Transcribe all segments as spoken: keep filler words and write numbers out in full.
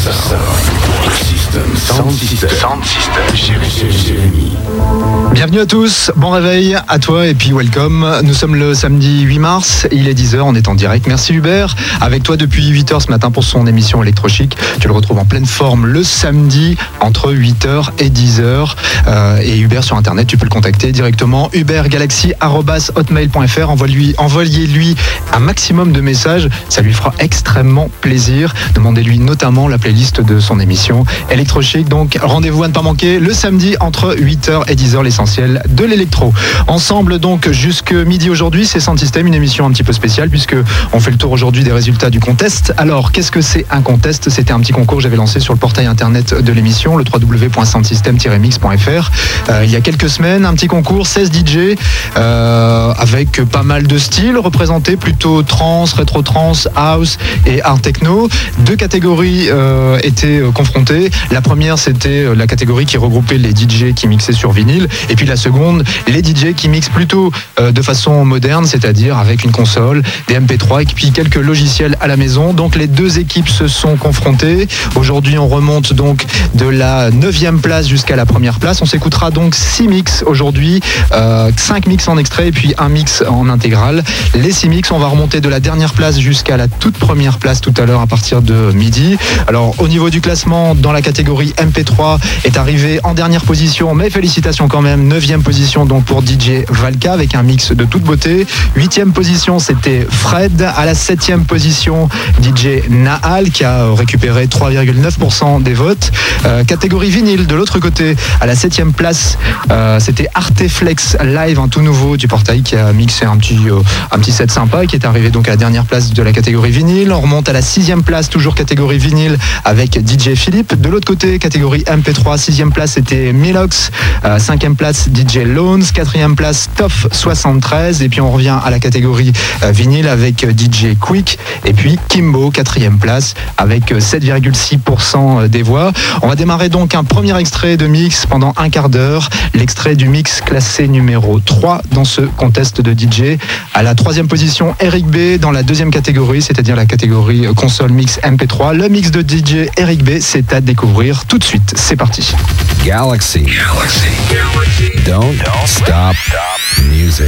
Sound System. Sound System. Jérémy. Bienvenue à tous, bon réveil à toi et puis welcome. Nous sommes le samedi huit mars, il est dix heures, on est en direct. Merci Hubert, avec toi depuis huit heures ce matin pour son émission Electrochic. Tu le retrouves en pleine forme le samedi entre huit heures et dix heures. Euh, et Hubert sur internet, tu peux le contacter directement hubert galaxy arobase hotmail point f r. Envoie-lui, envoyez-lui un maximum de messages, ça lui fera extrêmement plaisir. Demandez-lui notamment la playlist de son émission Electrochic. Donc rendez-vous à ne pas manquer le samedi entre huit heures et dix heures, l'essentiel de l'électro. Ensemble donc jusque midi aujourd'hui, c'est Sound System, une émission un petit peu spéciale puisque on fait le tour aujourd'hui des résultats du contest. Alors qu'est-ce que c'est un contest ? C'était un petit concours que j'avais lancé sur le portail internet de l'émission, le w w w point sound system tiret mix point f r. Euh, il y a quelques semaines, un petit concours, seize D J euh, avec pas mal de styles représentés, plutôt trance, rétro trance, house et art techno. Deux catégories euh, étaient confrontées. La première, c'était la catégorie qui regroupait les D J qui mixaient sur vinyle, et puis la seconde, les D J qui mixent plutôt euh, de façon moderne, c'est-à-dire avec une console, des M P trois et puis quelques logiciels à la maison. Donc les deux équipes se sont confrontées. Aujourd'hui, on remonte donc de la neuvième place jusqu'à la première place. On s'écoutera donc six mix aujourd'hui, euh, cinq mix en extrait et puis un mix en intégrale. Les six mix, on va remonter de la dernière place jusqu'à la toute première place tout à l'heure à partir de midi. Alors au niveau du classement, dans la catégorie M P trois est arrivé en dernière position, mais félicitations quand même, neuvième position donc pour D J Valka avec un mix de toute beauté. Huitième position, c'était Fred. À la septième position, D J Nahal qui a récupéré trois virgule neuf pour cent des votes. Euh, catégorie vinyle de l'autre côté, à la septième place, euh, c'était Arteflex Live, un tout nouveau du portail qui a mixé un petit, euh, un petit set sympa et qui est arrivé donc à la dernière place de la catégorie vinyle. On remonte à la sixième place, toujours catégorie vinyle avec D J Philippe. De l'autre côté, catégorie M P trois, sixième place c'était Milox, euh, cinquième place D J Lones, quatrième place Toff soixante-treize, et puis on revient à la catégorie euh, vinyle avec D J Quick et puis Kimbo, quatrième place avec sept virgule six pour cent des voix. On va démarrer donc un premier extrait de mix pendant un quart d'heure, l'extrait du mix classé numéro trois dans ce contest de D J. À la troisième position, Eric B dans la deuxième catégorie, c'est-à-dire la catégorie console mix M P trois. Le mix de D J Eric B, c'est à découvrir tout de suite. C'est parti. Galaxy. Galaxy. Galaxy. Don't, Don't stop, stop music.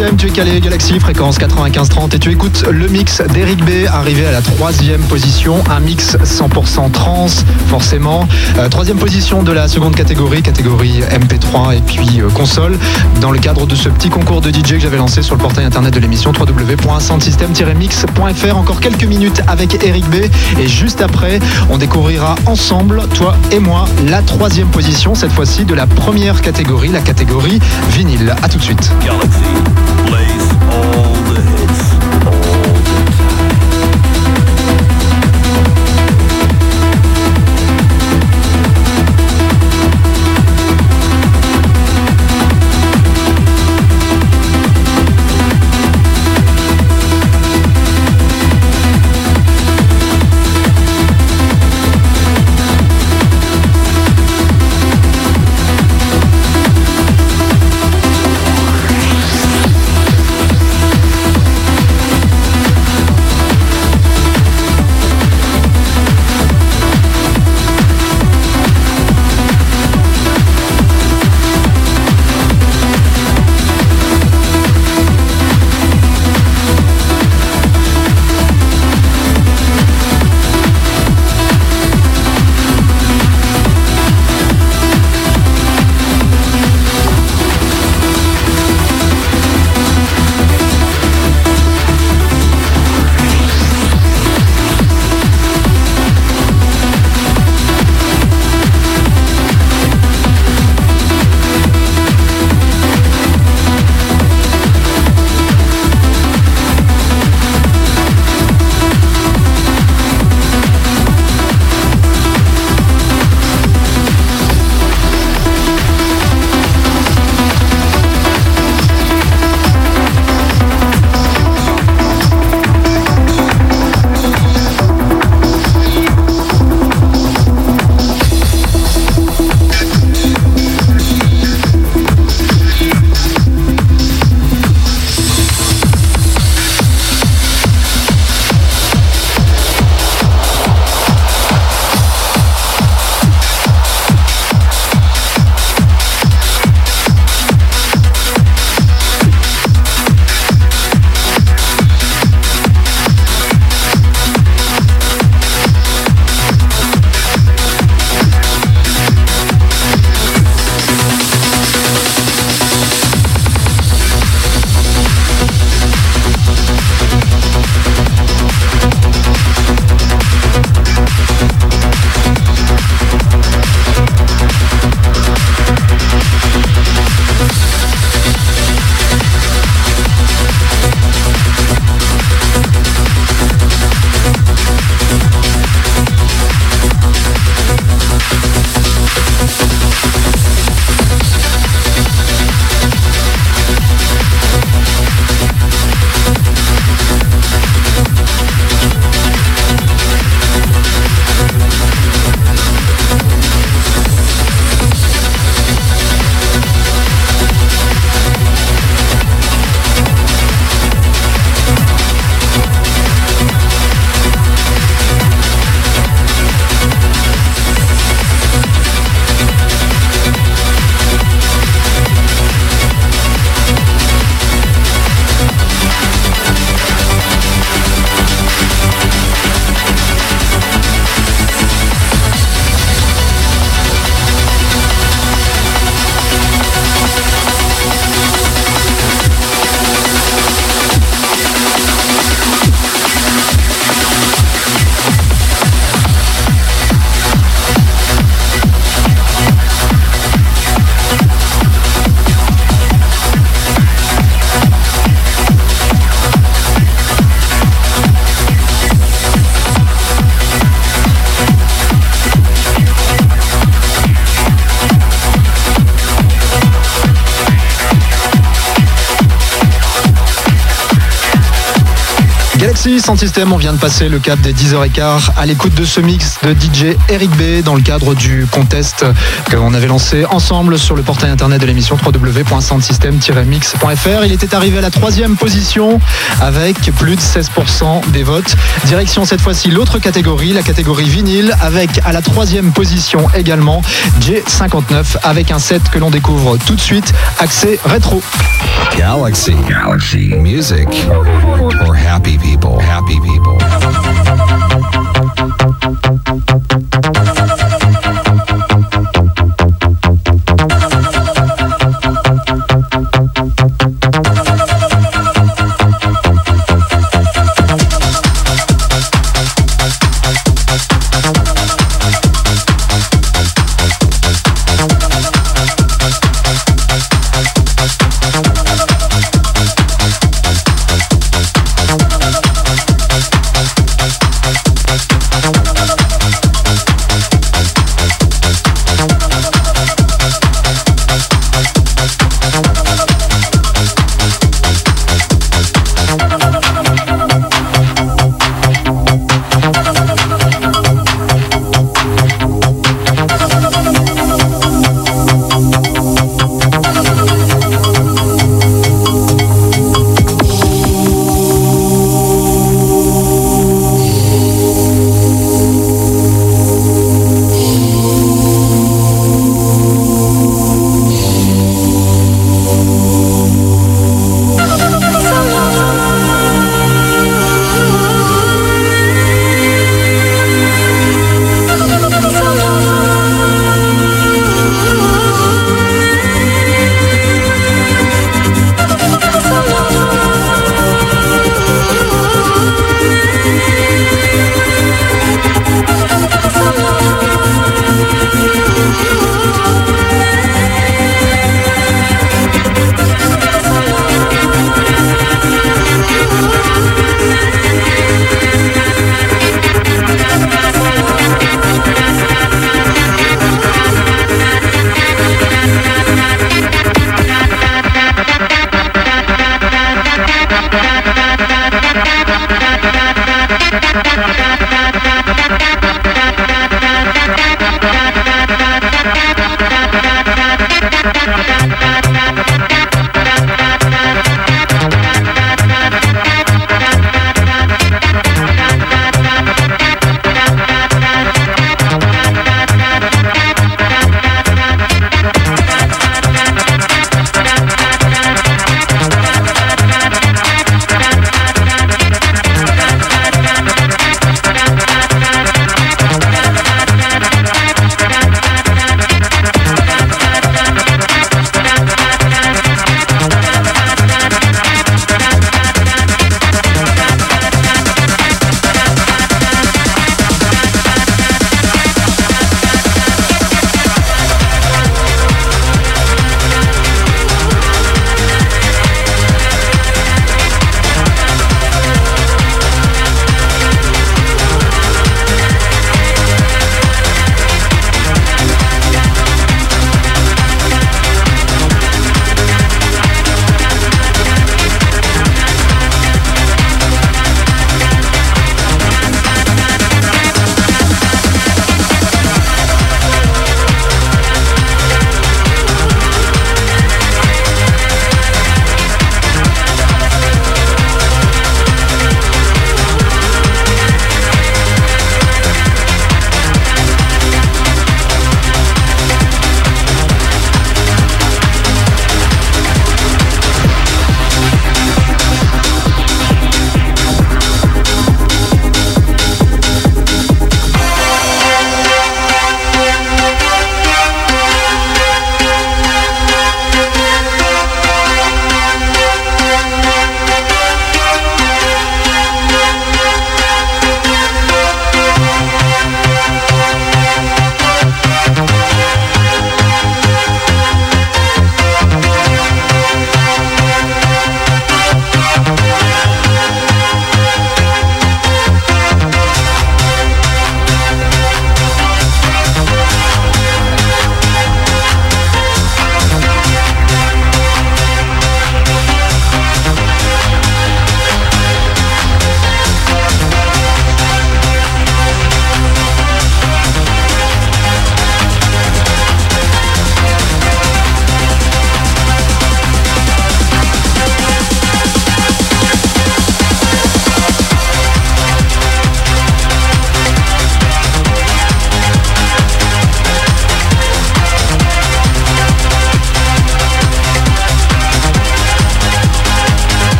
System, tu es calé Galaxy, fréquence quatre-vingt-quinze trente et tu écoutes le mix d'Eric B, arrivé à la troisième position, un mix cent pour cent trance, forcément. Euh, troisième position de la seconde catégorie, catégorie M P trois et puis euh, console, dans le cadre de ce petit concours de D J que j'avais lancé sur le portail internet de l'émission w w w point soundsystem tiret mix point f r. Encore quelques minutes avec Eric B et juste après, on découvrira ensemble, toi et moi, la troisième position, cette fois-ci de la première catégorie, la catégorie vinyle. A tout de suite. Galaxy plays all the hits all the time. Merci Sound System, on vient de passer le cap des dix heures quinze à l'écoute de ce mix de D J Eric B dans le cadre du contest qu'on avait lancé ensemble sur le portail internet de l'émission w w w point soundsystem tiret mix point f r. Il était arrivé à la troisième position avec plus de seize pour cent des votes. Direction cette fois-ci l'autre catégorie, la catégorie vinyle, avec à la troisième position également J cinquante-neuf avec un set que l'on découvre tout de suite, accès rétro. Galaxy. Galaxy. Music for happy people. Happy people.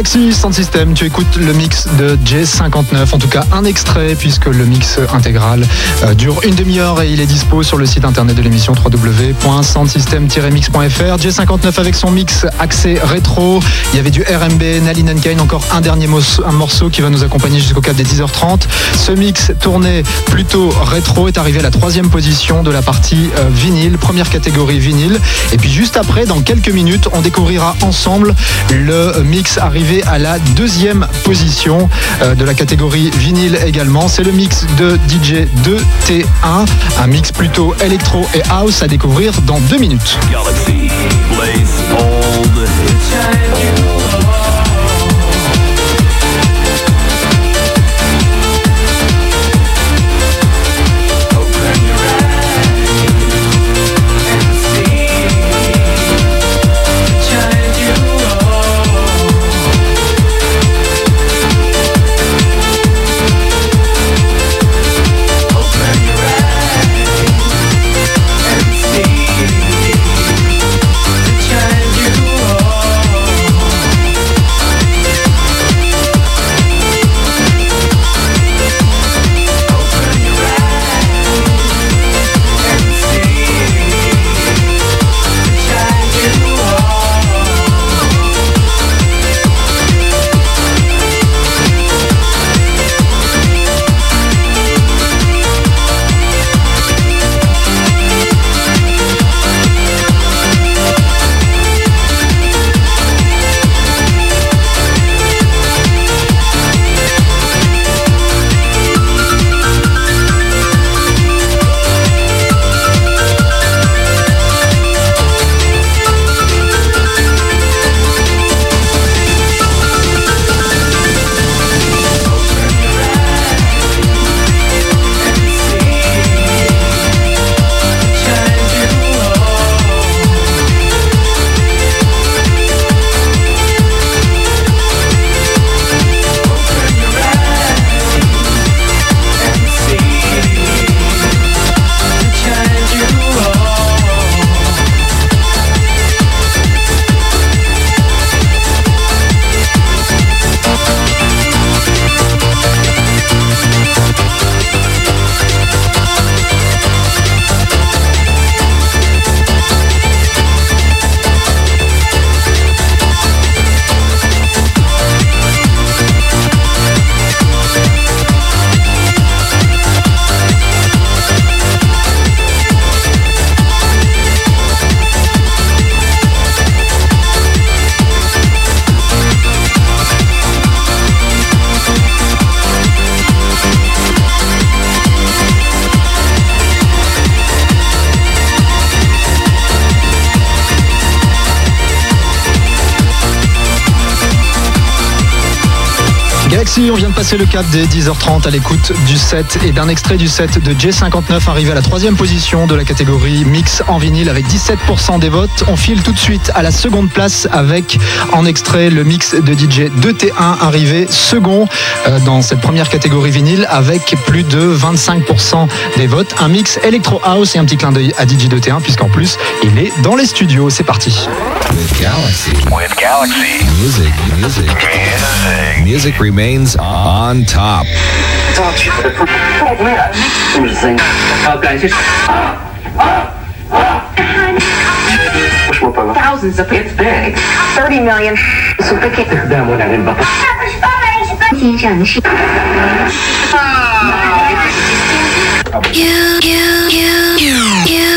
Galaxy Sound System, tu écoutes le mix de J cinquante-neuf, en tout cas un extrait puisque le mix intégral euh, dure une demi-heure et il est dispo sur le site internet de l'émission w w w point soundsystem tiret mix point f r. J cinquante-neuf avec son mix axé rétro, il y avait du R and B, Nalin and Kane, encore un dernier morceau, un morceau qui va nous accompagner jusqu'au cap des dix heures trente. Ce mix tourné plutôt rétro est arrivé à la troisième position de la partie euh, vinyle, première catégorie vinyle. Et puis juste après, dans quelques minutes, on découvrira ensemble le mix arrivé à la deuxième position euh, de la catégorie vinyle également. C'est le mix de D J deux T un, un mix plutôt électro et house à découvrir dans deux minutes. Galaxy plays all the hits. Galaxy, on vient de passer le cap des dix heures trente à l'écoute du set et d'un extrait du set de J cinquante-neuf arrivé à la troisième position de la catégorie mix en vinyle avec dix-sept pour cent des votes. On file tout de suite à la seconde place avec en extrait le mix de D J deux T un arrivé second euh, dans cette première catégorie vinyle avec plus de vingt-cinq pour cent des votes. Un mix Electro House et un petit clin d'œil à D J deux T un puisqu'en plus il est dans les studios. C'est parti. With Galaxy. With Galaxy. Music, music. Music. Music remains on top. Thousands of it's big. thirty million. You, you, you, you, you.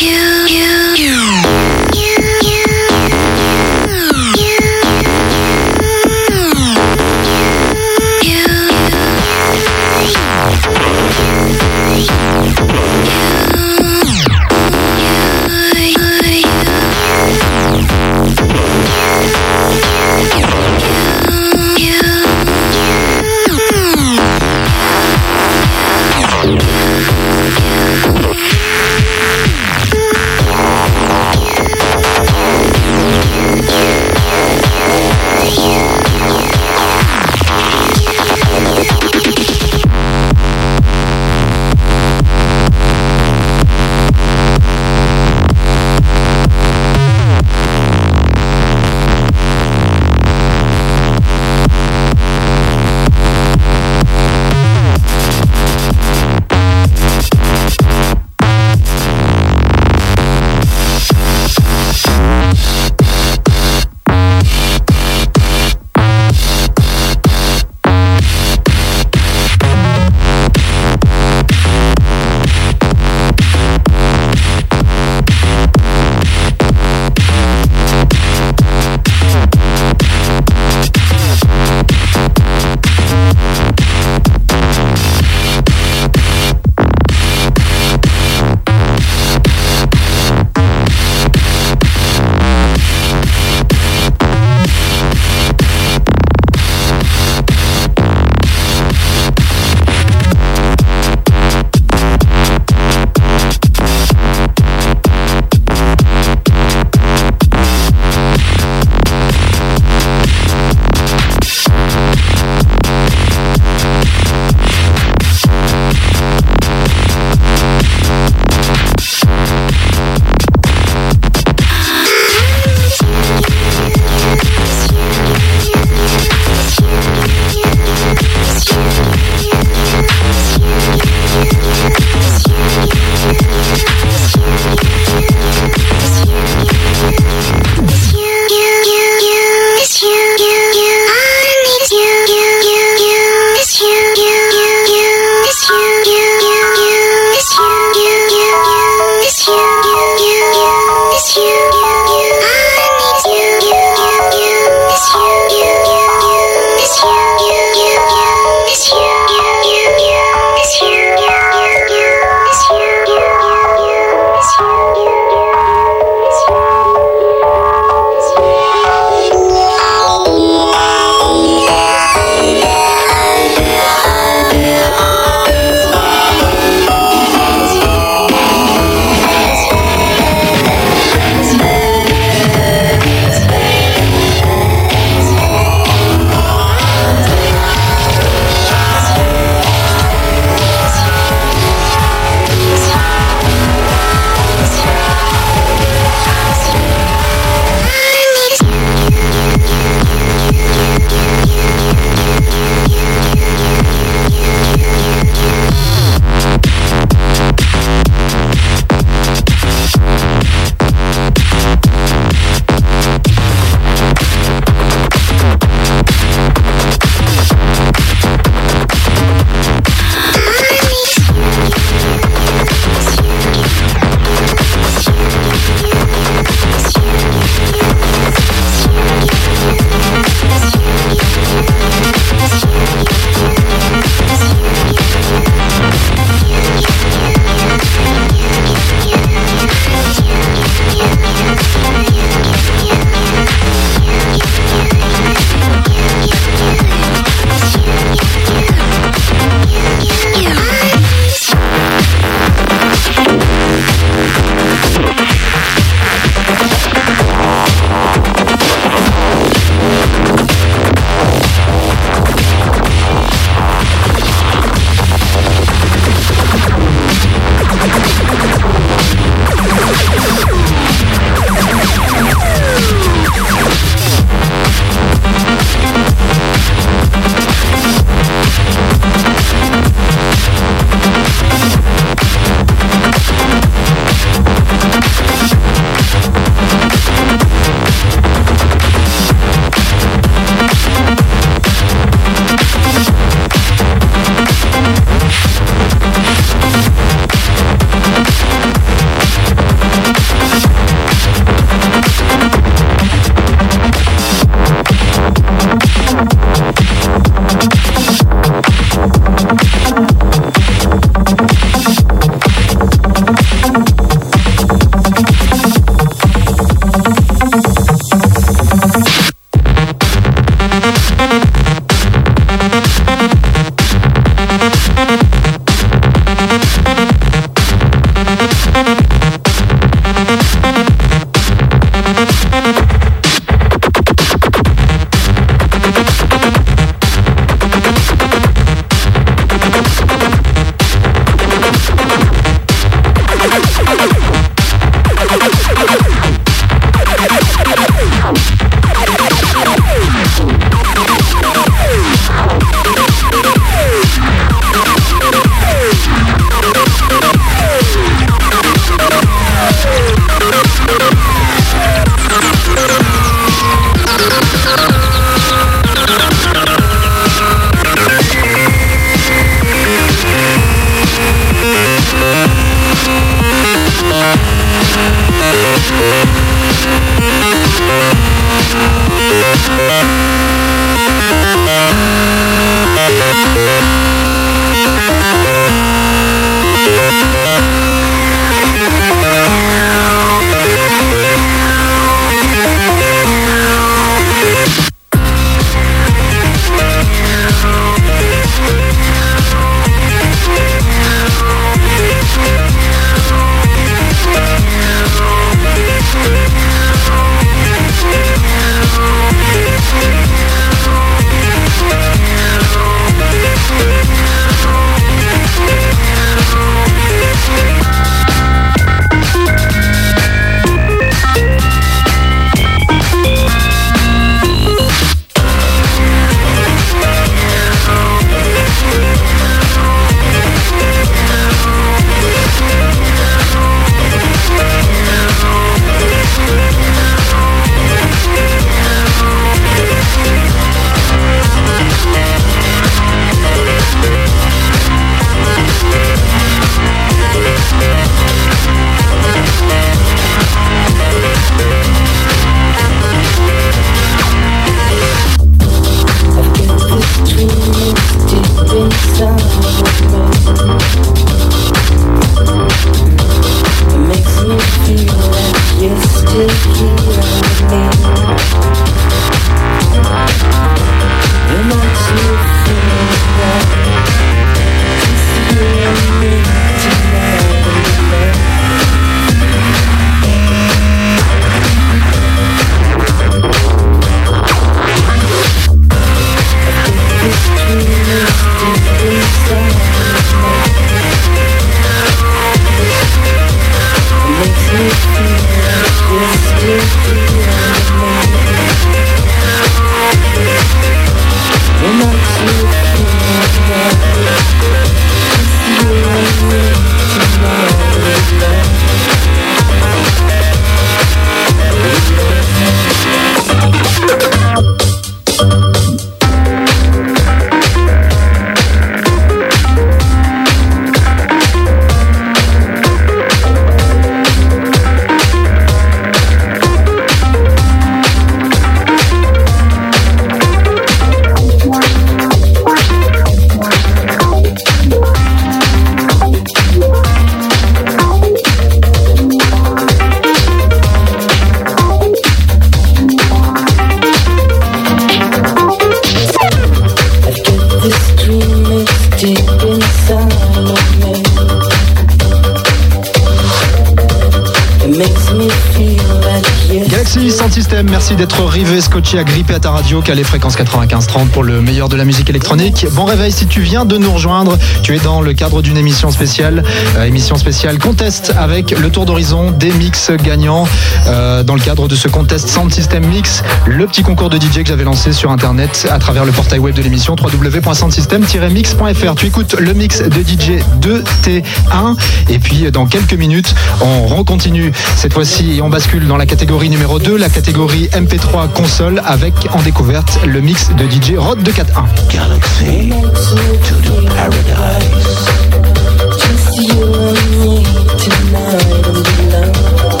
Sound System, merci d'être rivé, scotché, agrippé à ta radio, calé fréquence quatre-vingt-quinze trente pour le meilleur de la musique électronique. Bon réveil si tu viens de nous rejoindre, tu es dans le cadre d'une émission spéciale, euh, émission spéciale Contest avec le tour d'horizon des mix gagnants. Euh, dans le cadre de ce Contest Sound System Mix, le petit concours de D J que j'avais lancé sur internet à travers le portail web de l'émission w w w point soundsystem tiret mix point f r. Tu écoutes le mix de D J de T un et puis dans quelques minutes, on recontinue cette fois-ci et on bascule dans la catégorie numéro deux, la catégorie M P trois console avec en découverte le mix de D J Rod deux quatre un. Galaxy to the paradise. Just you and me tonight and we love.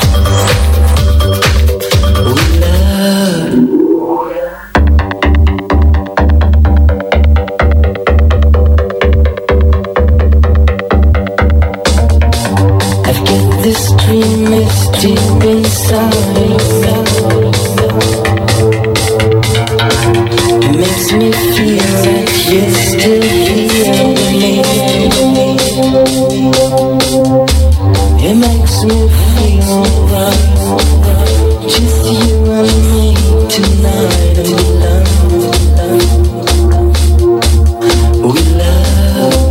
We love. I've got this dream, it's deep inside. It makes me feel like you're still here with me. It makes me feel right. Just you and me tonight, and we love, we love.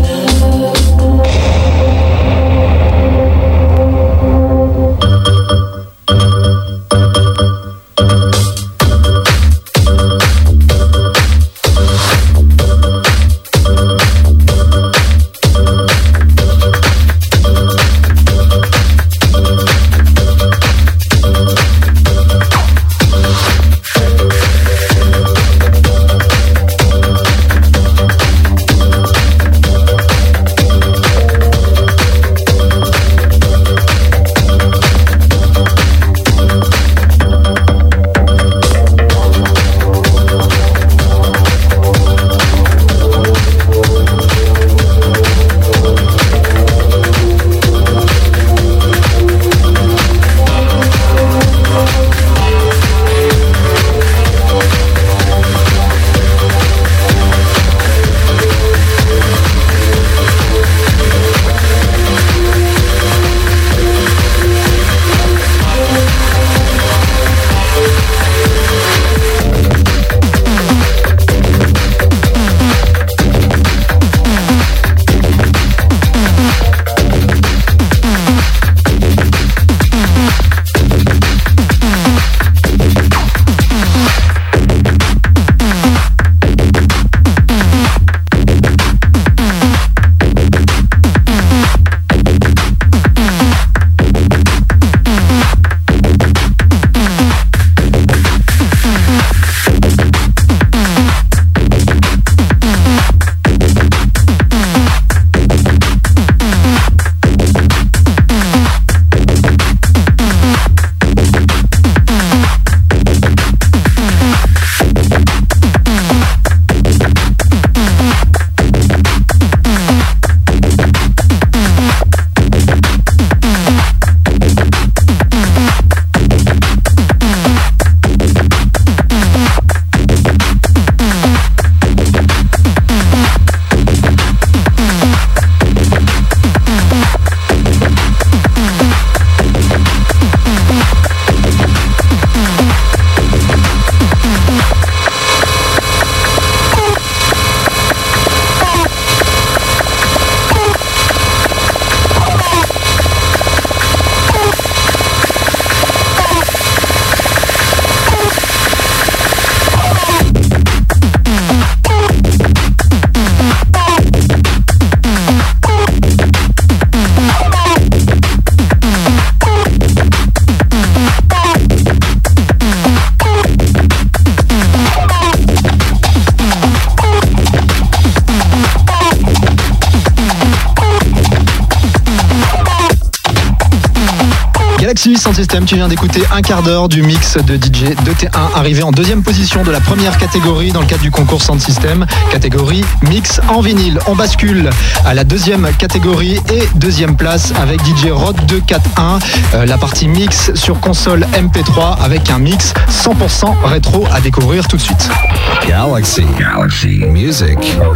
Galaxy Sound System, tu viens d'écouter un quart d'heure du mix de D J de T un, arrivé en deuxième position de la première catégorie dans le cadre du concours Sound System, catégorie mix en vinyle. On bascule à la deuxième catégorie et deuxième place avec D J Rod deux quatre un, euh, la partie mix sur console M P trois avec un mix cent pour cent rétro à découvrir tout de suite. Galaxy. Galaxy. Music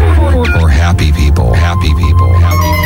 for happy people. Happy people. Happy people.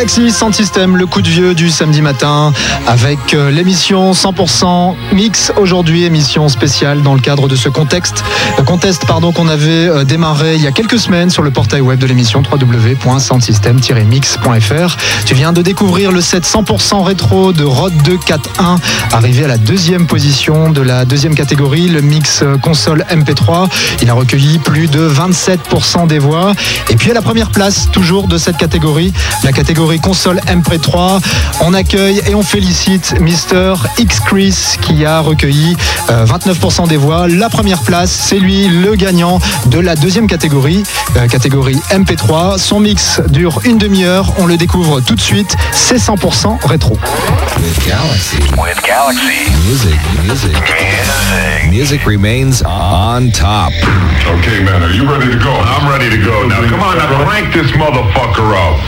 Galaxy Sound System, le coup de vieux du samedi matin avec euh, l'émission cent pour cent mix aujourd'hui, émission spéciale dans le cadre de ce contexte, euh, contest pardon, qu'on avait euh, démarré il y a quelques semaines sur le portail web de l'émission w w w point soundsystem tiret mix point f r. Tu viens de découvrir le set cent pour cent rétro de Rode deux quatre un, arrivé à la deuxième position de la deuxième catégorie, le mix euh, console M P trois. Il a recueilli plus de vingt-sept pour cent des voix. Et puis à la première place, toujours de cette catégorie, la catégorie console M P trois, on accueille et on félicite Mister X Chris qui a recueilli euh, vingt-neuf pour cent des voix. La première place, c'est lui le gagnant de la deuxième catégorie, euh, catégorie M P trois. Son mix dure une demi-heure, on le découvre tout de suite, c'est cent pour cent rétro. With Galaxy. With Galaxy. Music, music. Music. Music remains on top. Okay, man, are you ready to go? I'm ready to go. Now, come on, now crank this motherfucker up.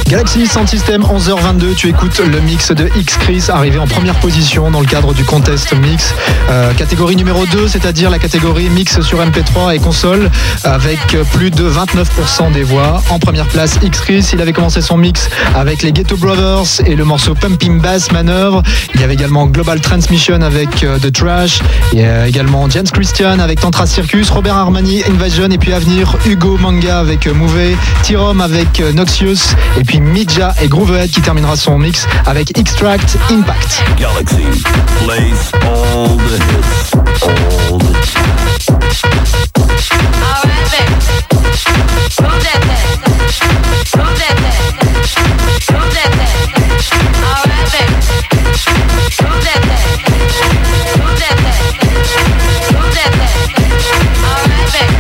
Galaxy Sound System, onze heures vingt-deux, tu écoutes le mix de X-Chris, arrivé en première position dans le cadre du contest mix. Euh, catégorie numéro deux, c'est-à-dire la catégorie mix sur M P trois et console, avec plus de vingt-neuf pour cent des voix. En première place, X-Chris, il avait commencé son mix avec les Ghetto Brothers et le morceau Pumping Bass Maneuver. Il y avait également Global Transmission avec euh, The Trash. Il y a également James Christian avec Tantra Circus, Robert Armani, Invasion, et puis à venir Hugo Manga avec euh, Move, T-Rom avec euh, Noxious, et puis Midja et Groovehead qui terminera son mix avec Extract Impact. Galaxy plays all the hits, all the time. Alright, baby. Move that thing. Move that thing. Move that thing. Alright, baby. Move that thing. Move that thing. Move that thing. Alright, baby.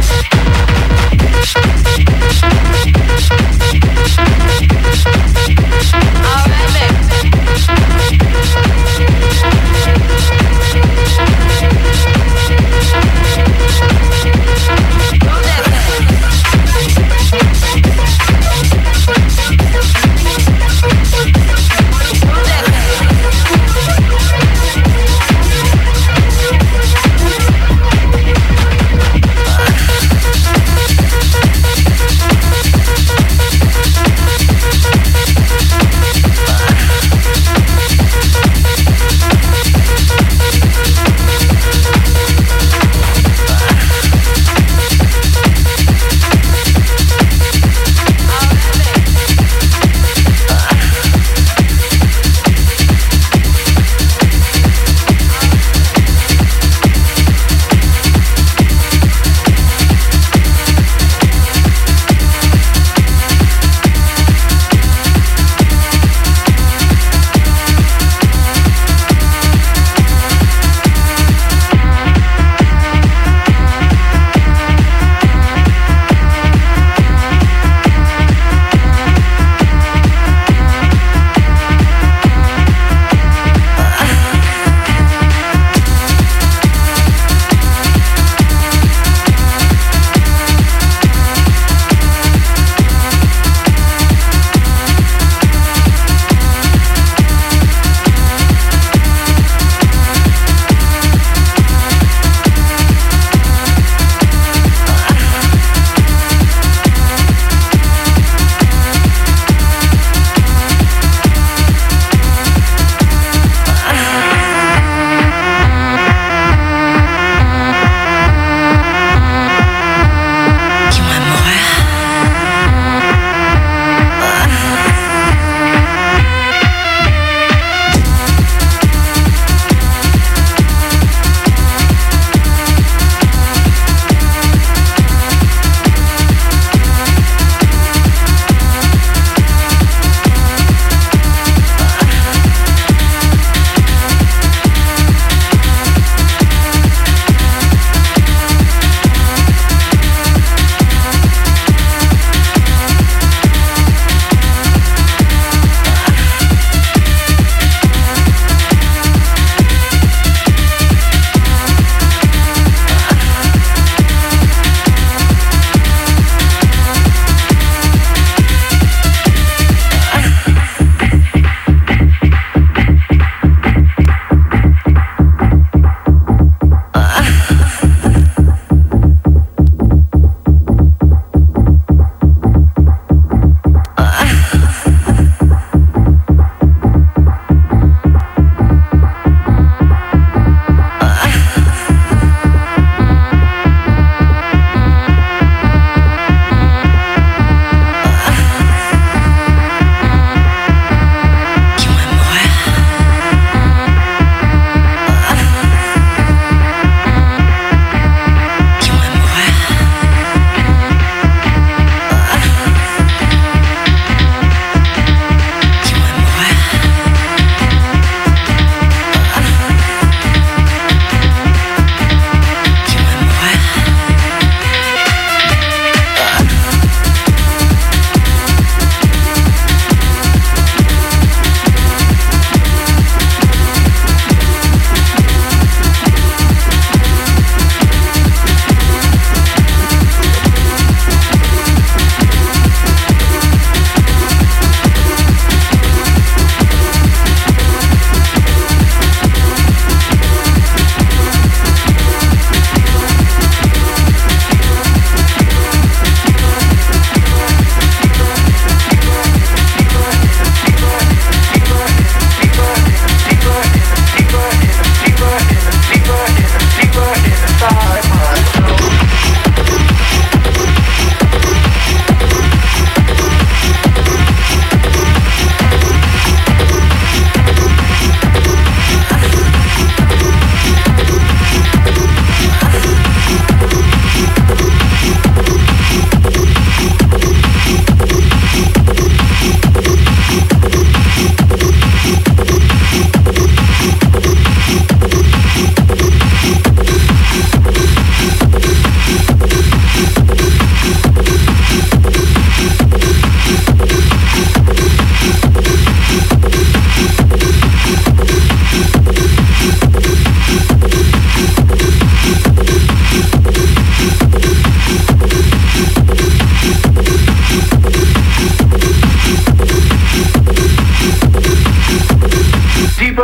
Alright, baby.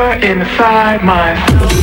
deeper inside myself.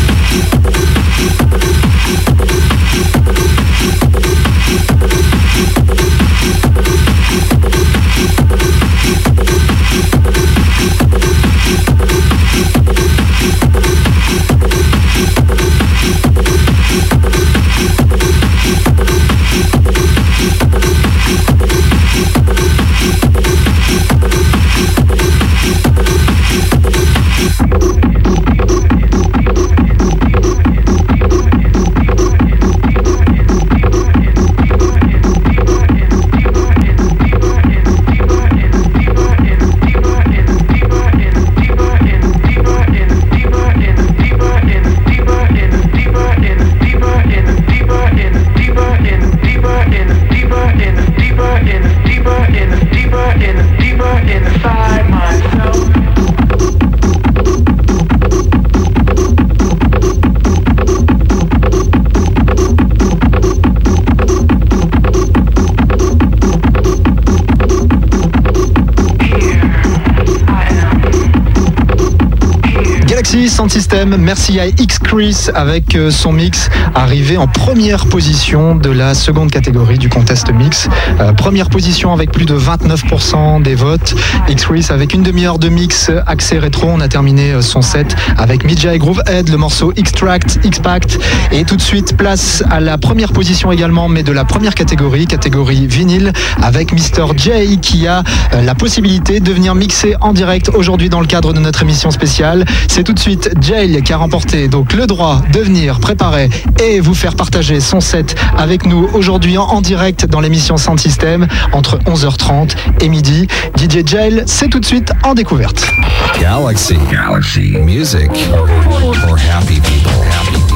Sound System, merci à X-Chris avec son mix arrivé en première position de la seconde catégorie du contest mix. Euh, première position avec plus de vingt-neuf pour cent des votes. X-Chris avec une demi-heure de mix axé rétro. On a terminé son set avec Midja et Groovehead, le morceau Extract, X-Pact. Et tout de suite, place à la première position également, mais de la première catégorie, catégorie vinyle, avec mister J qui a la possibilité de venir mixer en direct aujourd'hui dans le cadre de notre émission spéciale. C'est tout de suite Jail qui a remporté donc le droit de venir préparer et vous faire partager son set avec nous aujourd'hui en, en direct dans l'émission Sound System entre onze heures trente et midi. D J Jail, c'est tout de suite en découverte. Galaxy. Galaxy. Music for happy people. Happy people.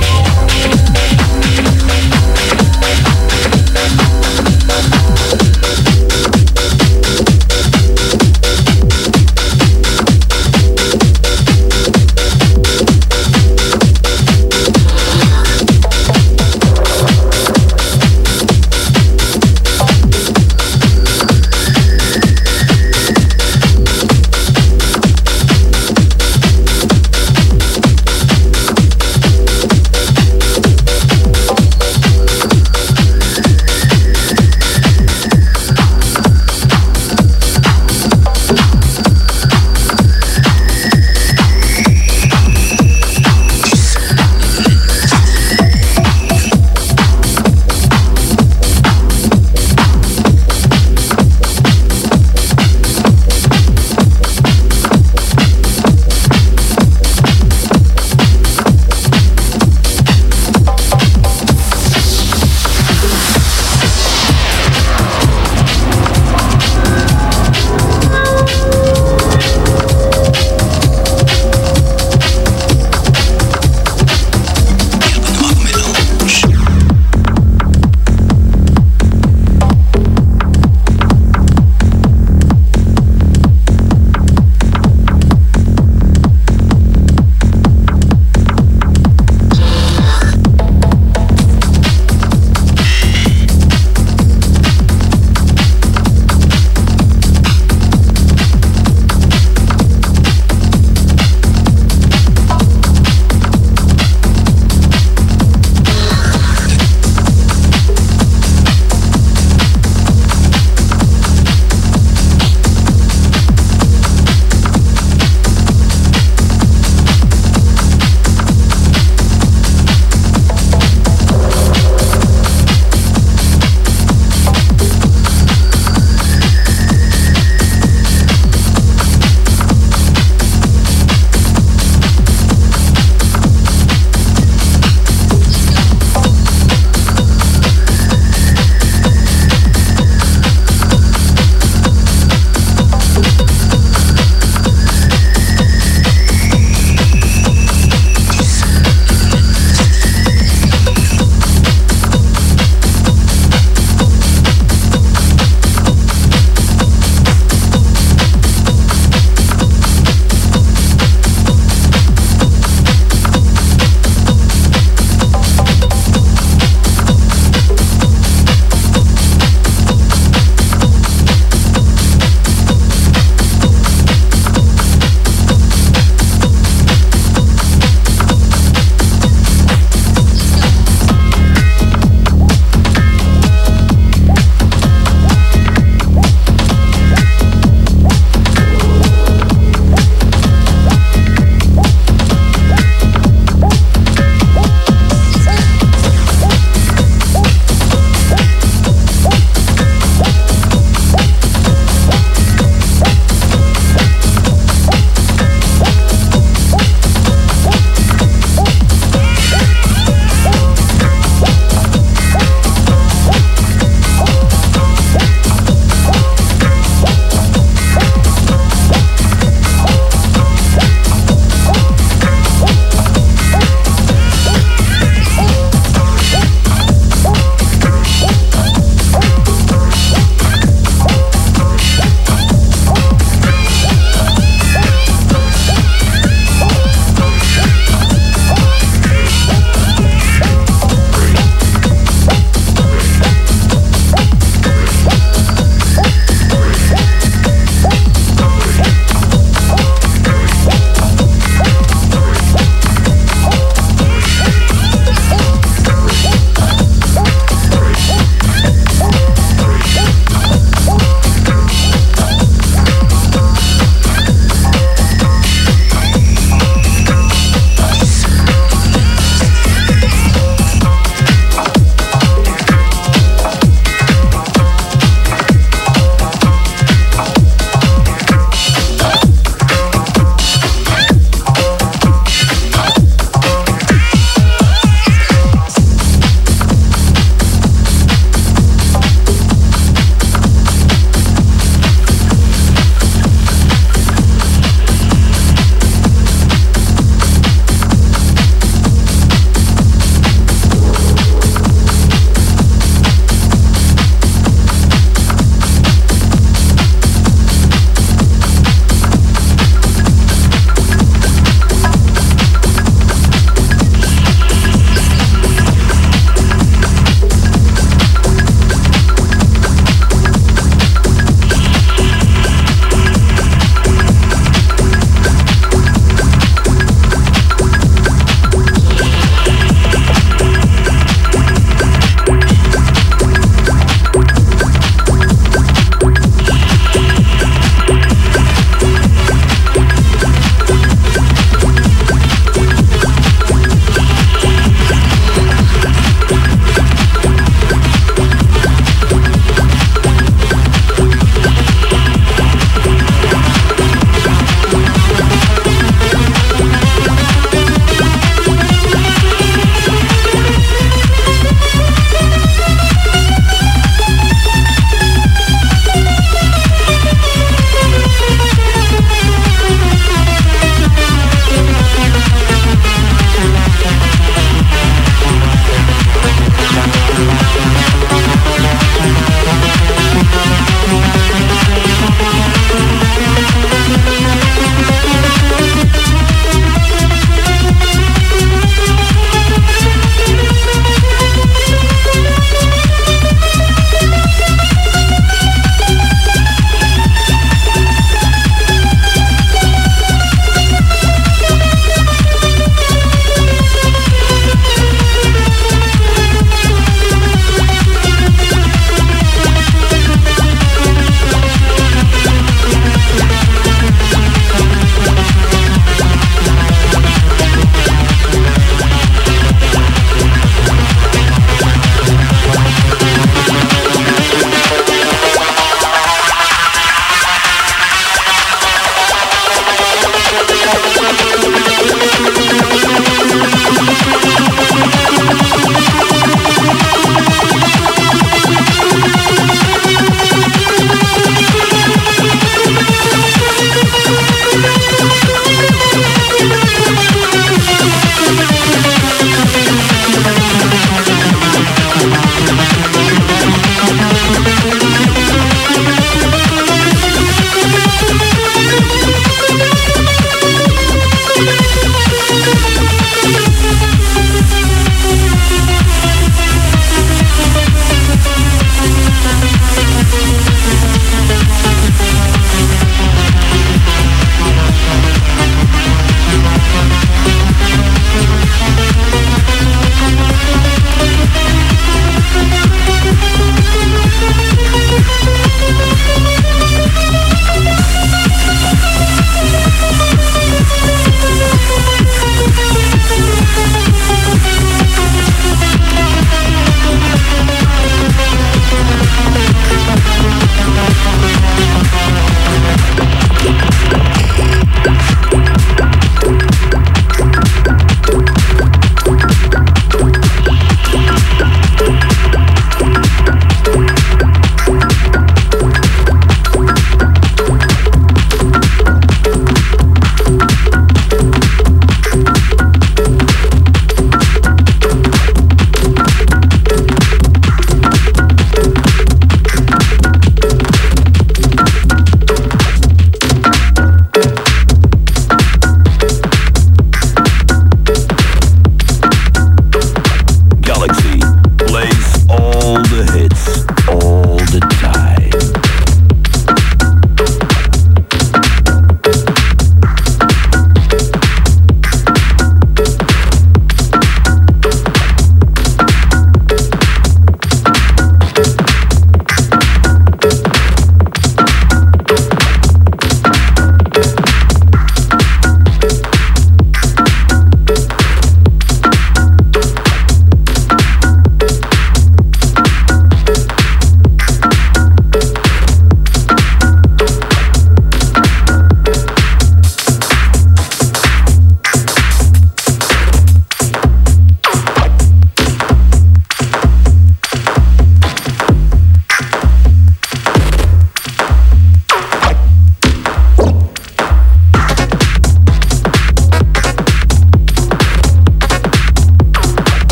We'll be right back.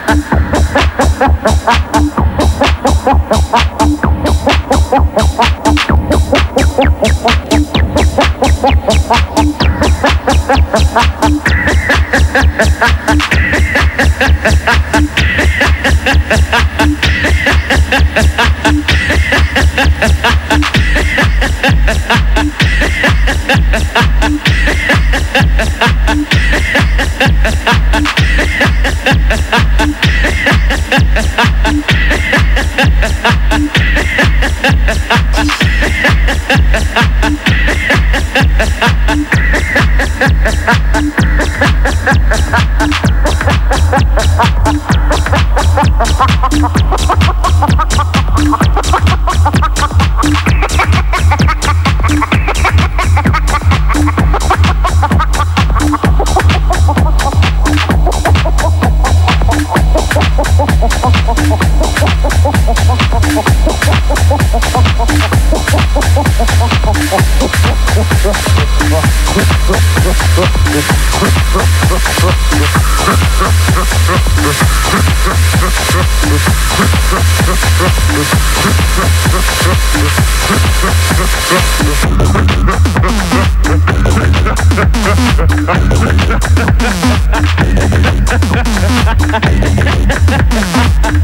Ha ha ha ha!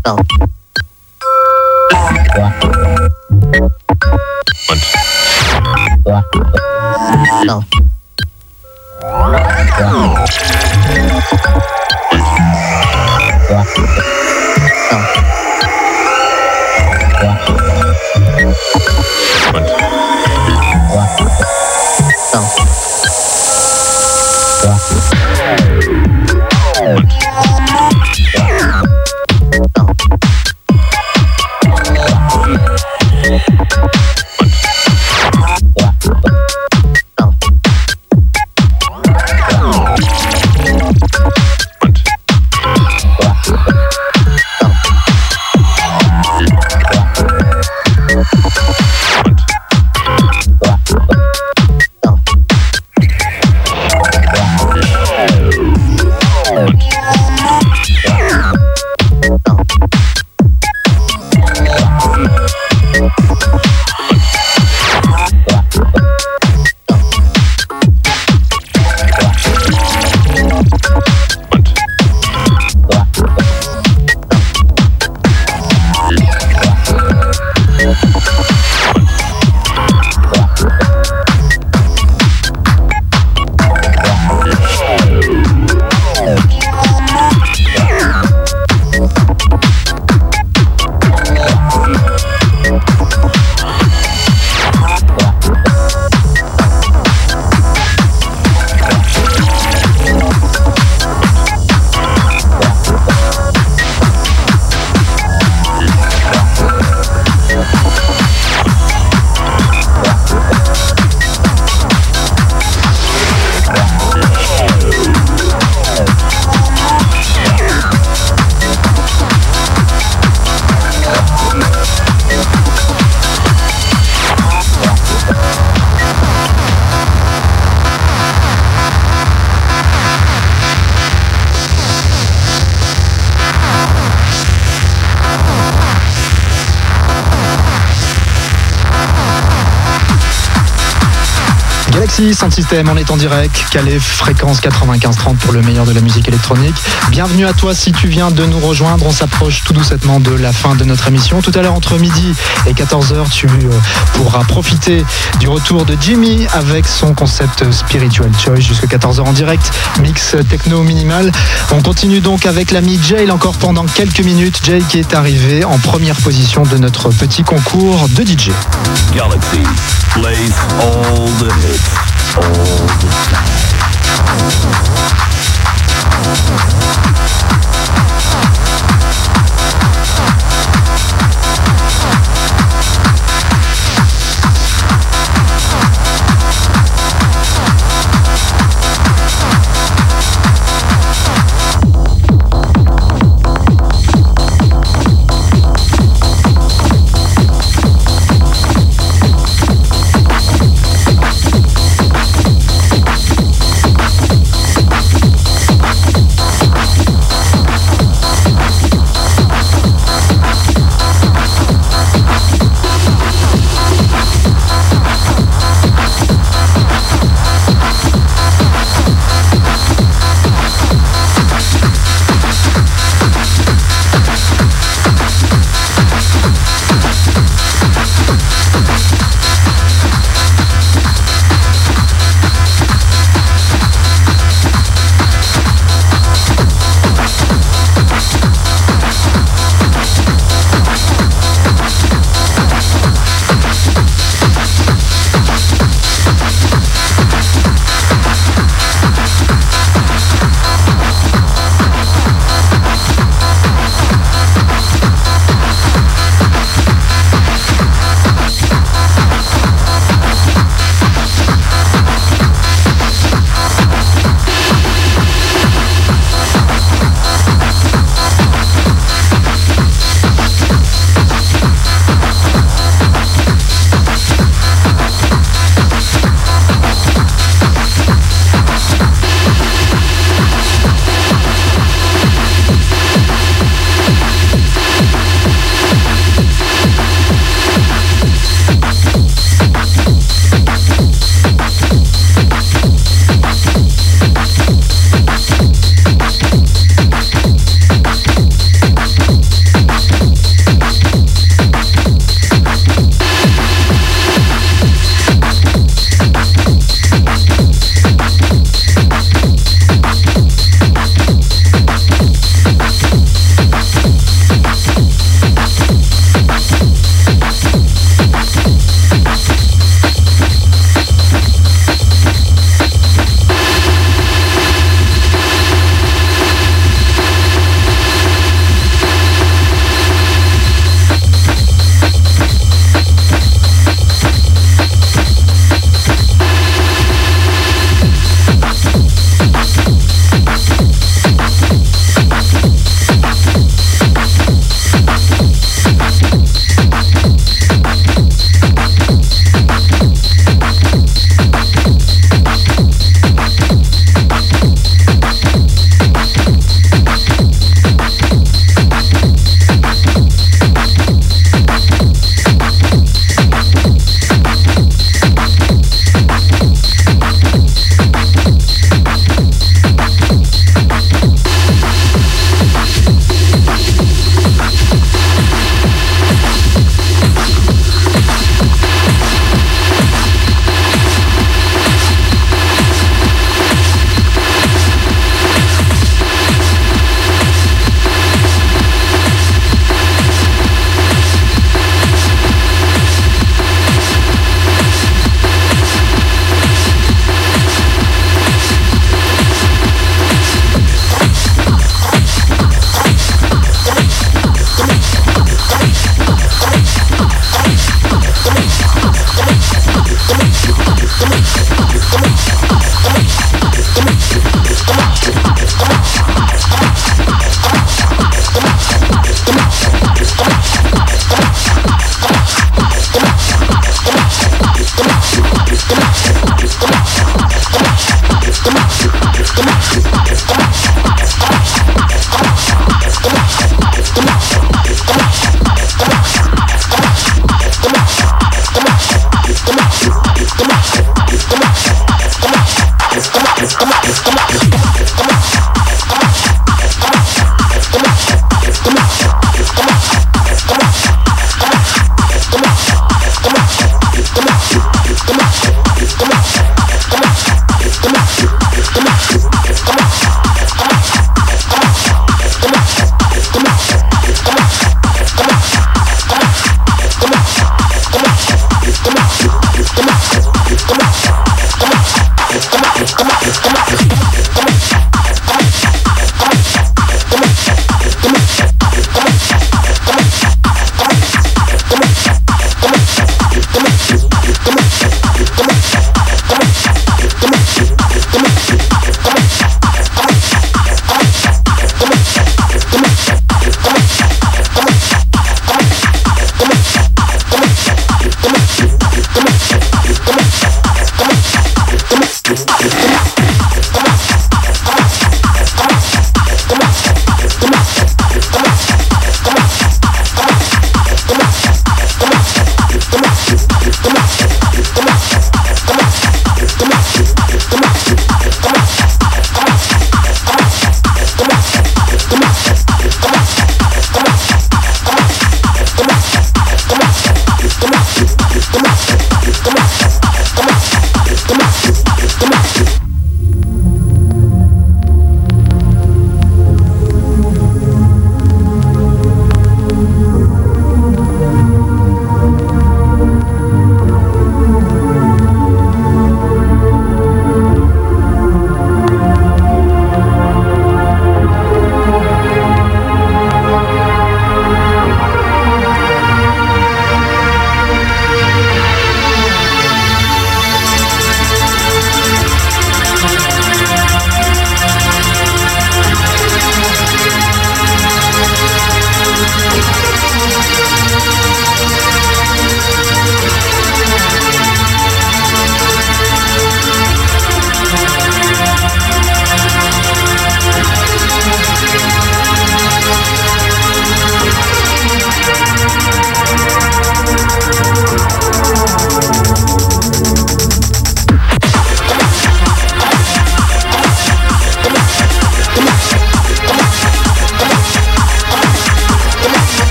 Galaxy, Sound System, on est en direct. Calais, fréquence quatre-vingt-quinze trente pour le meilleur de la musique électronique. Bienvenue à toi si tu viens de nous rejoindre. On s'approche tout doucement de la fin de notre émission. Tout à l'heure, entre midi et quatorze heures, tu pourras profiter du retour de Jimmy avec son concept Spiritual Choice jusqu'à quatorze heures en direct. Mix techno minimal. On continue donc avec l'ami Jay encore pendant quelques minutes. Jay qui est arrivé en première position de notre petit concours de D J. Galaxy plays all the hits, all the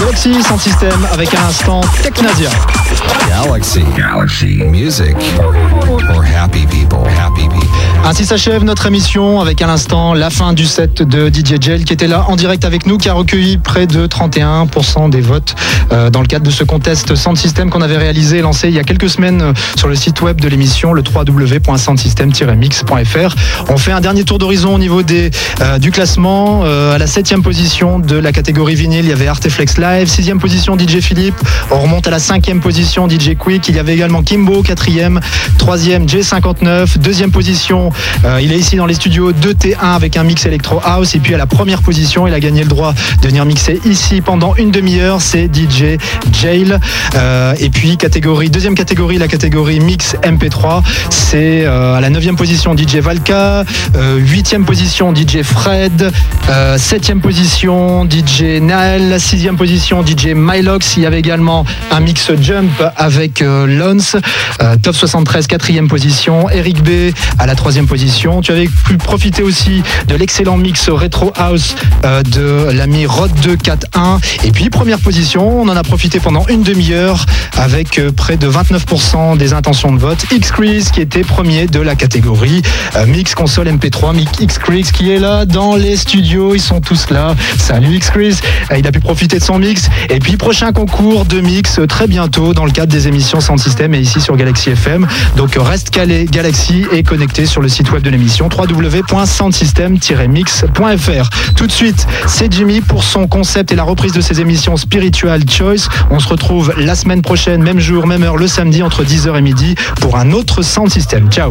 Galaxy sans système avec un instant Technasia. Galaxy. Galaxy. Music for happy people. Happy people. Ainsi s'achève notre émission avec à l'instant la fin du set de D J Gel qui était là en direct avec nous, qui a recueilli près de trente et un pour cent des votes euh, dans le cadre de ce contest Sound System qu'on avait réalisé et lancé il y a quelques semaines euh, sur le site web de l'émission, le w w w point sound system tiret mix point f r. On fait un dernier tour d'horizon au niveau des, euh, du classement. Euh, à la septième position de la catégorie vinyle, il y avait Arteflex Live. Sixième position, D J Philippe. On remonte à la cinquième position, D J Quick. Il y avait également Kimbo, quatrième. Troisième, J cinquante-neuf. Deuxième position, euh, il est ici dans les studios deux T un avec un mix Electro House. Et puis à la première position, il a gagné le droit de venir mixer ici pendant une demi-heure. C'est D J Jail. Euh, et puis catégorie, deuxième catégorie, la catégorie mix M P trois. C'est euh, à la neuvième position, D J Valka. Euh, huitième position, D J Fred. Euh, septième position, D J Nael. Sixième position, D J Mylox. Il y avait également un mix Jump avec euh, Lons. Euh, top soixante-treize, quatrième position. Eric B à la troisième position. Tu avais pu profiter aussi de l'excellent mix Retro House euh, de l'ami Rod deux quatre un. Et puis première position, on en a profité pendant une demi-heure avec euh, près de vingt-neuf pour cent des intentions de vote. X-Crease qui était premier de la catégorie euh, mix console M P trois. X-Crease qui est là dans les studios, ils sont tous là. Salut X-Crease, euh, il a pu profiter de son mix. Et puis prochain concours de mix euh, très bientôt dans le cadre des émissions Sound System et ici sur Galaxy F M. Donc euh, reste calé Galaxy et connecté sur le site web de l'émission w w w point sound system tiret mix point f r. Tout de suite, c'est Jimmy pour son concept et la reprise de ses émissions Spiritual Choice. On se retrouve la semaine prochaine, même jour, même heure, le samedi entre dix heures et midi pour un autre Sound System. Ciao.